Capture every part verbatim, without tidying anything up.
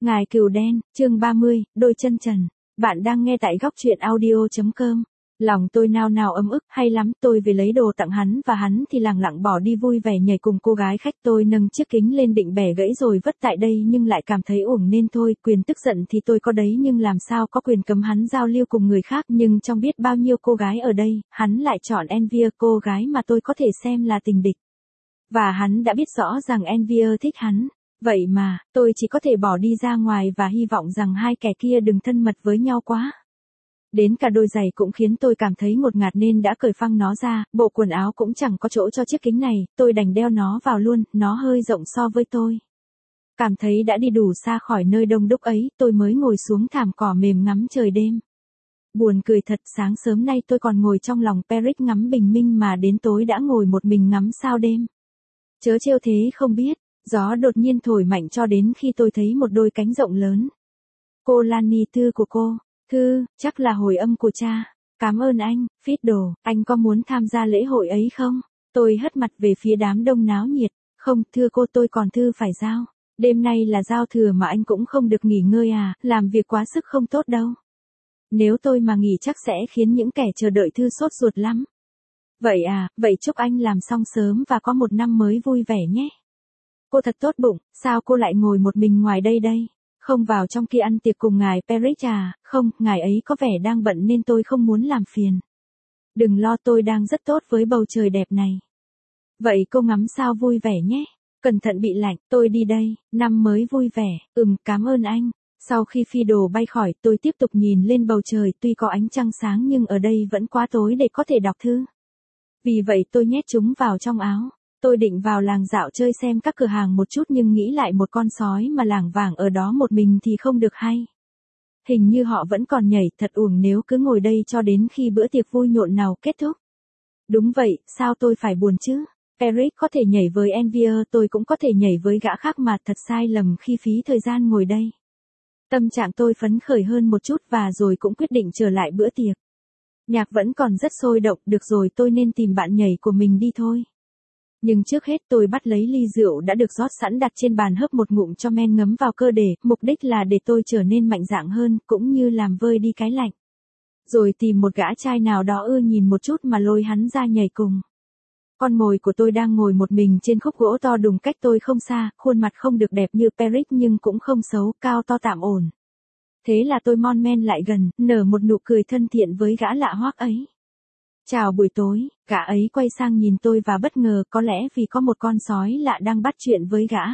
Ngài Cừu Đen, chương ba mươi, đôi chân trần. Bạn đang nghe tại góc truyện audio chấm com. Lòng tôi nao nao ấm ức, hay lắm, tôi về lấy đồ tặng hắn và hắn thì lẳng lặng bỏ đi vui vẻ nhảy cùng cô gái khách. Tôi nâng chiếc kính lên định bẻ gãy rồi vứt tại đây nhưng lại cảm thấy uổng nên thôi, quyền tức giận thì tôi có đấy nhưng làm sao có quyền cấm hắn giao lưu cùng người khác. Nhưng trong biết bao nhiêu cô gái ở đây, hắn lại chọn Envia, cô gái mà tôi có thể xem là tình địch. Và hắn đã biết rõ rằng Envia thích hắn. Vậy mà, tôi chỉ có thể bỏ đi ra ngoài và hy vọng rằng hai kẻ kia đừng thân mật với nhau quá. Đến cả đôi giày cũng khiến tôi cảm thấy ngột ngạt nên đã cởi phăng nó ra, bộ quần áo cũng chẳng có chỗ cho chiếc kính này, tôi đành đeo nó vào luôn, nó hơi rộng so với tôi. Cảm thấy đã đi đủ xa khỏi nơi đông đúc ấy, tôi mới ngồi xuống thảm cỏ mềm ngắm trời đêm. Buồn cười thật, sáng sớm nay tôi còn ngồi trong lòng Paris ngắm bình minh mà đến tối đã ngồi một mình ngắm sao đêm. Chớ trêu thế không biết. Gió đột nhiên thổi mạnh cho đến khi tôi thấy một đôi cánh rộng lớn. Cô Lani, thư của cô. Thư, chắc là hồi âm của cha. Cảm ơn anh, Fiddle, anh có muốn tham gia lễ hội ấy không? Tôi hất mặt về phía đám đông náo nhiệt. Không, thưa cô, tôi còn thư phải giao. Đêm nay là giao thừa mà anh cũng không được nghỉ ngơi à, làm việc quá sức không tốt đâu. Nếu tôi mà nghỉ chắc sẽ khiến những kẻ chờ đợi thư sốt ruột lắm. Vậy à, vậy chúc anh làm xong sớm và có một năm mới vui vẻ nhé. Cô thật tốt bụng, sao cô lại ngồi một mình ngoài đây đây? Không vào trong kia ăn tiệc cùng ngài Paris à? Không, ngài ấy có vẻ đang bận nên tôi không muốn làm phiền. Đừng lo, tôi đang rất tốt với bầu trời đẹp này. Vậy cô ngắm sao vui vẻ nhé. Cẩn thận bị lạnh, tôi đi đây, năm mới vui vẻ, ừm, cảm ơn anh. Sau khi phi đồ bay khỏi, tôi tiếp tục nhìn lên bầu trời, tuy có ánh trăng sáng nhưng ở đây vẫn quá tối để có thể đọc thư. Vì vậy tôi nhét chúng vào trong áo. Tôi định vào làng dạo chơi xem các cửa hàng một chút nhưng nghĩ lại một con sói mà lảng vảng ở đó một mình thì không được hay. Hình như họ vẫn còn nhảy, thật uổng nếu cứ ngồi đây cho đến khi bữa tiệc vui nhộn nào kết thúc. Đúng vậy, sao tôi phải buồn chứ? Eric có thể nhảy với Envia, tôi cũng có thể nhảy với gã khác mà, thật sai lầm khi phí thời gian ngồi đây. Tâm trạng tôi phấn khởi hơn một chút và rồi cũng quyết định trở lại bữa tiệc. Nhạc vẫn còn rất sôi động, được rồi, tôi nên tìm bạn nhảy của mình đi thôi. Nhưng trước hết tôi bắt lấy ly rượu đã được rót sẵn đặt trên bàn, hớp một ngụm cho men ngấm vào cơ để, mục đích là để tôi trở nên mạnh dạn hơn, cũng như làm vơi đi cái lạnh. Rồi tìm một gã trai nào đó ưa nhìn một chút mà lôi hắn ra nhảy cùng. Con mồi của tôi đang ngồi một mình trên khúc gỗ to đùng cách tôi không xa, khuôn mặt không được đẹp như Paris nhưng cũng không xấu, cao to tạm ổn. Thế là tôi mon men lại gần, nở một nụ cười thân thiện với gã lạ hoắc ấy. Chào buổi tối, gã ấy quay sang nhìn tôi và bất ngờ, có lẽ vì có một con sói lạ đang bắt chuyện với gã.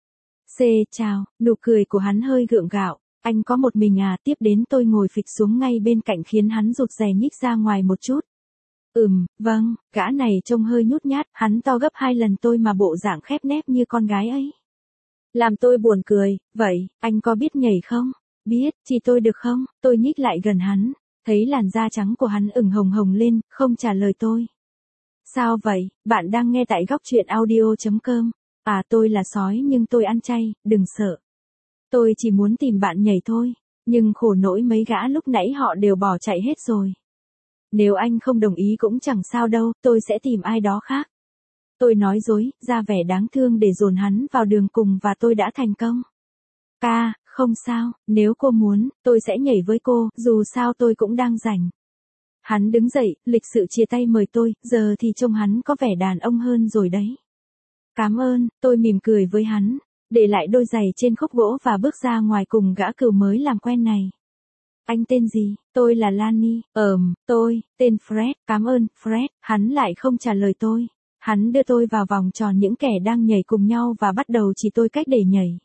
C, chào, nụ cười của hắn hơi gượng gạo, anh có một mình à? Tiếp đến tôi ngồi phịch xuống ngay bên cạnh khiến hắn rụt rè nhích ra ngoài một chút. Ừm, vâng, gã này trông hơi nhút nhát, hắn to gấp hai lần tôi mà bộ dạng khép nép như con gái ấy. Làm tôi buồn cười, vậy, anh có biết nhảy không? Biết, chỉ tôi được không? Tôi nhích lại gần hắn. Thấy làn da trắng của hắn ửng hồng hồng lên, không trả lời tôi. Sao vậy, bạn đang nghe tại góc truyện audio chấm com. À, tôi là sói nhưng tôi ăn chay, đừng sợ. Tôi chỉ muốn tìm bạn nhảy thôi, nhưng khổ nỗi mấy gã lúc nãy họ đều bỏ chạy hết rồi. Nếu anh không đồng ý cũng chẳng sao đâu, tôi sẽ tìm ai đó khác. Tôi nói dối, ra vẻ đáng thương để dồn hắn vào đường cùng và tôi đã thành công. Ca, không sao, nếu cô muốn, tôi sẽ nhảy với cô, dù sao tôi cũng đang rảnh. Hắn đứng dậy, lịch sự chia tay mời tôi, giờ thì trông hắn có vẻ đàn ông hơn rồi đấy. Cảm ơn, tôi mỉm cười với hắn, để lại đôi giày trên khúc gỗ và bước ra ngoài cùng gã cừu mới làm quen này. Anh tên gì? Tôi là Lani. Ờm, tôi, tên Fred. Cảm ơn, Fred. Hắn lại không trả lời tôi. Hắn đưa tôi vào vòng tròn những kẻ đang nhảy cùng nhau và bắt đầu chỉ tôi cách để nhảy.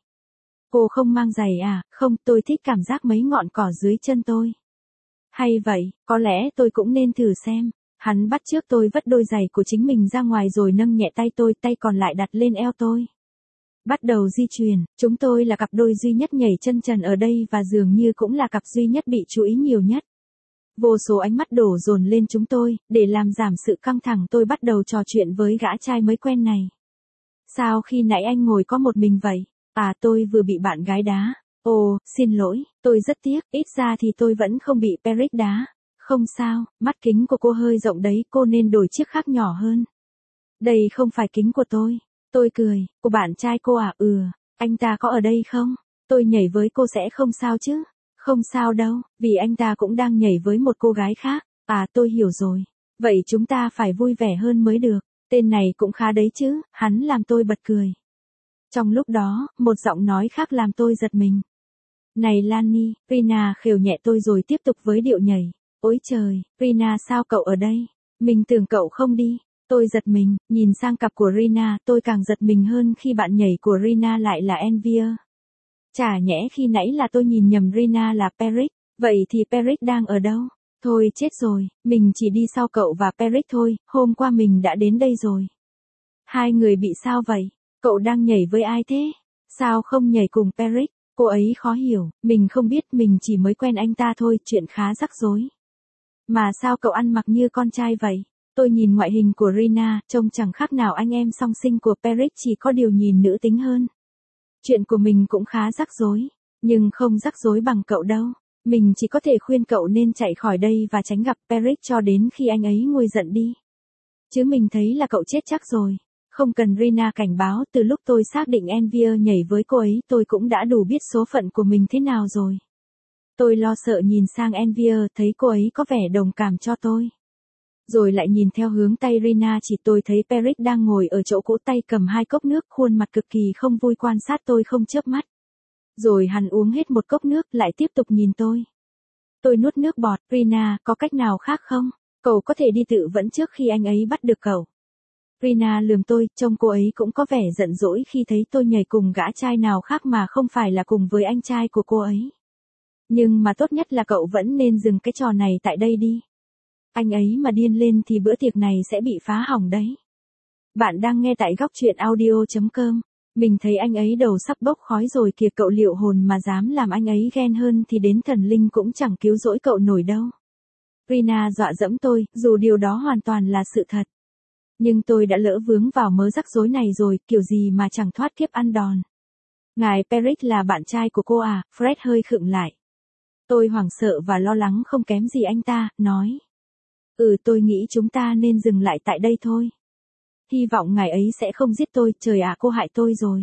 Cô không mang giày à? Không, tôi thích cảm giác mấy ngọn cỏ dưới chân tôi. Hay vậy, có lẽ tôi cũng nên thử xem. Hắn bắt chước tôi vất đôi giày của chính mình ra ngoài rồi nâng nhẹ tay tôi, tay còn lại đặt lên eo tôi. Bắt đầu di chuyển, chúng tôi là cặp đôi duy nhất nhảy chân trần ở đây và dường như cũng là cặp duy nhất bị chú ý nhiều nhất. Vô số ánh mắt đổ dồn lên chúng tôi, để làm giảm sự căng thẳng tôi bắt đầu trò chuyện với gã trai mới quen này. Sao khi nãy anh ngồi có một mình vậy? À, tôi vừa bị bạn gái đá. Ồ, xin lỗi, tôi rất tiếc, ít ra thì tôi vẫn không bị Paris đá. Không sao, mắt kính của cô hơi rộng đấy, cô nên đổi chiếc khác nhỏ hơn. Đây không phải kính của tôi. Tôi cười, của bạn trai cô à? Ừ, anh ta có ở đây không? Tôi nhảy với cô sẽ không sao chứ? Không sao đâu, vì anh ta cũng đang nhảy với một cô gái khác. À tôi hiểu rồi. Vậy chúng ta phải vui vẻ hơn mới được. Tên này cũng khá đấy chứ, hắn làm tôi bật cười. Trong lúc đó, một giọng nói khác làm tôi giật mình. Này Lani, Rina khều nhẹ tôi rồi tiếp tục với điệu nhảy. Ôi trời, Rina sao cậu ở đây? Mình tưởng cậu không đi. Tôi giật mình, nhìn sang cặp của Rina, tôi càng giật mình hơn khi bạn nhảy của Rina lại là Envia. Chả nhẽ khi nãy là tôi nhìn nhầm Rina là Peric, vậy thì Peric đang ở đâu? Thôi chết rồi, mình chỉ đi sau cậu và Peric thôi, hôm qua mình đã đến đây rồi. Hai người bị sao vậy? Cậu đang nhảy với ai thế? Sao không nhảy cùng Peric? Cô ấy khó hiểu, mình không biết, mình chỉ mới quen anh ta thôi, chuyện khá rắc rối. Mà sao cậu ăn mặc như con trai vậy? Tôi nhìn ngoại hình của Rina, trông chẳng khác nào anh em song sinh của Peric, chỉ có điều nhìn nữ tính hơn. Chuyện của mình cũng khá rắc rối, nhưng không rắc rối bằng cậu đâu. Mình chỉ có thể khuyên cậu nên chạy khỏi đây và tránh gặp Peric cho đến khi anh ấy nguôi giận đi. Chứ mình thấy là cậu chết chắc rồi. Không cần Rina cảnh báo, từ lúc tôi xác định Envia nhảy với cô ấy tôi cũng đã đủ biết số phận của mình thế nào rồi. Tôi lo sợ nhìn sang Envia, thấy cô ấy có vẻ đồng cảm cho tôi. Rồi lại nhìn theo hướng tay Rina chỉ, tôi thấy Peric đang ngồi ở chỗ cũ, tay cầm hai cốc nước, khuôn mặt cực kỳ không vui quan sát tôi không chớp mắt. Rồi hắn uống hết một cốc nước lại tiếp tục nhìn tôi. Tôi nuốt nước bọt. Rina, có cách nào khác không? Cậu có thể đi tự vẫn trước khi anh ấy bắt được cậu. Rina lườm tôi, trông cô ấy cũng có vẻ giận dỗi khi thấy tôi nhảy cùng gã trai nào khác mà không phải là cùng với anh trai của cô ấy. Nhưng mà tốt nhất là cậu vẫn nên dừng cái trò này tại đây đi. Anh ấy mà điên lên thì bữa tiệc này sẽ bị phá hỏng đấy. Bạn đang nghe tại góc truyện audio chấm com. Mình thấy anh ấy đầu sắp bốc khói rồi kìa, cậu liệu hồn mà dám làm anh ấy ghen hơn thì đến thần linh cũng chẳng cứu rỗi cậu nổi đâu. Rina dọa dẫm tôi, dù điều đó hoàn toàn là sự thật. Nhưng tôi đã lỡ vướng vào mớ rắc rối này rồi, kiểu gì mà chẳng thoát kiếp ăn đòn. Ngài Peric là bạn trai của cô à? Fred hơi khựng lại. Tôi hoảng sợ và lo lắng không kém gì anh ta, nói. Ừ, tôi nghĩ chúng ta nên dừng lại tại đây thôi. Hy vọng ngài ấy sẽ không giết tôi, trời ạ, cô hại tôi rồi.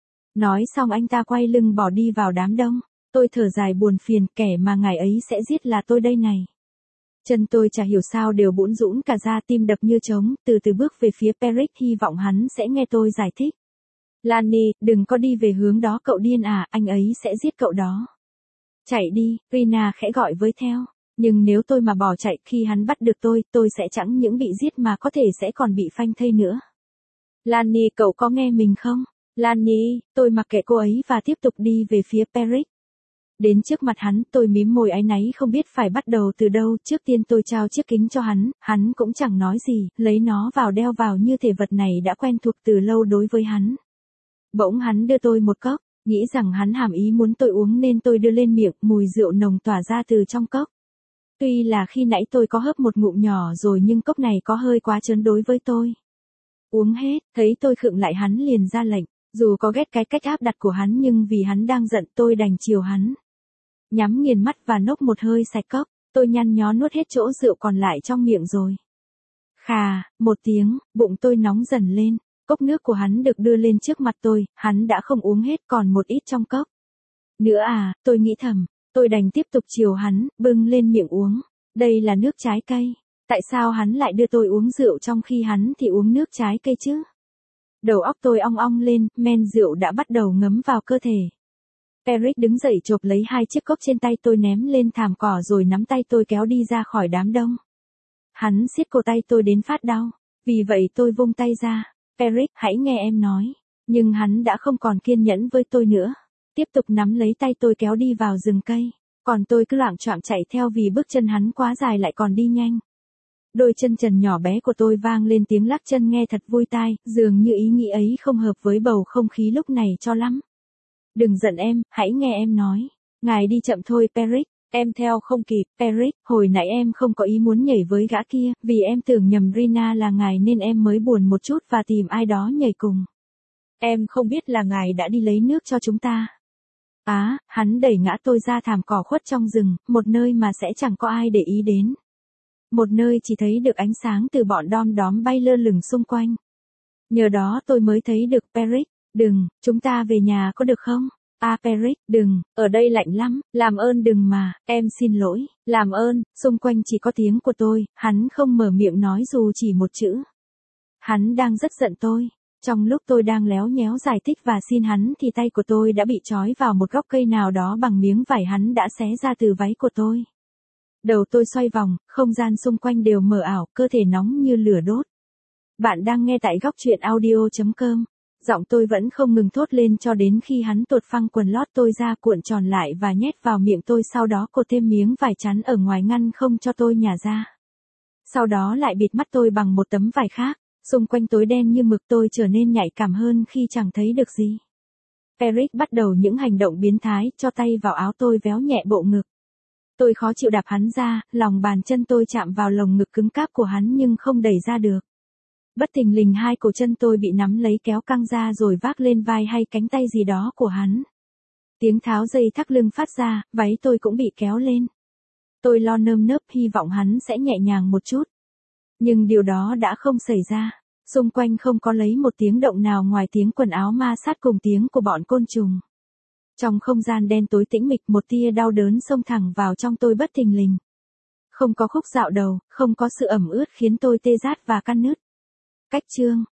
Nói xong anh ta quay lưng bỏ đi vào đám đông. Tôi thở dài buồn phiền, kẻ mà ngài ấy sẽ giết là tôi đây này. Chân tôi chả hiểu sao đều bủn rũn cả ra, tim đập như trống, từ từ bước về phía Peric, hy vọng hắn sẽ nghe tôi giải thích. Lani, đừng có đi về hướng đó, cậu điên à, anh ấy sẽ giết cậu đó. Chạy đi, Rina khẽ gọi với theo. Nhưng nếu tôi mà bỏ chạy khi hắn bắt được tôi, tôi sẽ chẳng những bị giết mà có thể sẽ còn bị phanh thây nữa. Lani, cậu có nghe mình không? Lani, tôi mặc kệ cô ấy và tiếp tục đi về phía Peric. Đến trước mặt hắn, tôi mím môi áy náy không biết phải bắt đầu từ đâu. Trước tiên tôi trao chiếc kính cho hắn, hắn cũng chẳng nói gì, lấy nó vào đeo vào như thể vật này đã quen thuộc từ lâu đối với hắn. Bỗng hắn đưa tôi một cốc, nghĩ rằng hắn hàm ý muốn tôi uống nên tôi đưa lên miệng, mùi rượu nồng tỏa ra từ trong cốc. Tuy là khi nãy tôi có hớp một ngụm nhỏ rồi nhưng cốc này có hơi quá trớn đối với tôi. Uống hết, thấy tôi khựng lại hắn liền ra lệnh, dù có ghét cái cách áp đặt của hắn nhưng vì hắn đang giận tôi đành chiều hắn. Nhắm nghiền mắt và nốc một hơi sạch cốc, tôi nhăn nhó nuốt hết chỗ rượu còn lại trong miệng rồi. Khà, một tiếng, bụng tôi nóng dần lên, cốc nước của hắn được đưa lên trước mặt tôi, hắn đã không uống hết còn một ít trong cốc. Nữa à, tôi nghĩ thầm, tôi đành tiếp tục chiều hắn, bưng lên miệng uống. Đây là nước trái cây, tại sao hắn lại đưa tôi uống rượu trong khi hắn thì uống nước trái cây chứ? Đầu óc tôi ong ong lên, men rượu đã bắt đầu ngấm vào cơ thể. Peric đứng dậy chộp lấy hai chiếc cốc trên tay tôi ném lên thảm cỏ rồi nắm tay tôi kéo đi ra khỏi đám đông. Hắn siết cổ tay tôi đến phát đau, vì vậy tôi vung tay ra. Peric, hãy nghe em nói. Nhưng hắn đã không còn kiên nhẫn với tôi nữa. Tiếp tục nắm lấy tay tôi kéo đi vào rừng cây. Còn tôi cứ loạng choạng chạy theo vì bước chân hắn quá dài lại còn đi nhanh. Đôi chân trần nhỏ bé của tôi vang lên tiếng lắc chân nghe thật vui tai, dường như ý nghĩ ấy không hợp với bầu không khí lúc này cho lắm. Đừng giận em, hãy nghe em nói. Ngài đi chậm thôi Peric, em theo không kịp. Peric, hồi nãy em không có ý muốn nhảy với gã kia, vì em tưởng nhầm Rina là ngài nên em mới buồn một chút và tìm ai đó nhảy cùng. Em không biết là ngài đã đi lấy nước cho chúng ta. Á, à, hắn đẩy ngã tôi ra thảm cỏ khuất trong rừng, một nơi mà sẽ chẳng có ai để ý đến. Một nơi chỉ thấy được ánh sáng từ bọn đom đóm bay lơ lửng xung quanh. Nhờ đó tôi mới thấy được Peric. Đừng, chúng ta về nhà có được không? À Patrick, đừng, ở đây lạnh lắm, làm ơn đừng mà, em xin lỗi, làm ơn, xung quanh chỉ có tiếng của tôi, hắn không mở miệng nói dù chỉ một chữ. Hắn đang rất giận tôi. Trong lúc tôi đang léo nhéo giải thích và xin hắn thì tay của tôi đã bị trói vào một gốc cây nào đó bằng miếng vải hắn đã xé ra từ váy của tôi. Đầu tôi xoay vòng, không gian xung quanh đều mờ ảo, cơ thể nóng như lửa đốt. Bạn đang nghe tại góc truyện audio.com. Giọng tôi vẫn không ngừng thốt lên cho đến khi hắn tuột phăng quần lót tôi ra cuộn tròn lại và nhét vào miệng tôi, sau đó cột thêm miếng vải chắn ở ngoài ngăn không cho tôi nhả ra. Sau đó lại bịt mắt tôi bằng một tấm vải khác. Xung quanh tối đen như mực, tôi trở nên nhạy cảm hơn khi chẳng thấy được gì. Eric bắt đầu những hành động biến thái, cho tay vào áo tôi véo nhẹ bộ ngực. Tôi khó chịu đạp hắn ra, lòng bàn chân tôi chạm vào lồng ngực cứng cáp của hắn nhưng không đẩy ra được. Bất thình lình hai cổ chân tôi bị nắm lấy kéo căng ra rồi vác lên vai hay cánh tay gì đó của hắn. Tiếng tháo dây thắt lưng phát ra, váy tôi cũng bị kéo lên. Tôi lo nơm nớp hy vọng hắn sẽ nhẹ nhàng một chút. Nhưng điều đó đã không xảy ra. Xung quanh không có lấy một tiếng động nào ngoài tiếng quần áo ma sát cùng tiếng của bọn côn trùng. Trong không gian đen tối tĩnh mịch, một tia đau đớn xông thẳng vào trong tôi bất thình lình. Không có khúc dạo đầu, không có sự ẩm ướt khiến tôi tê rát và căn nứt. Cách chương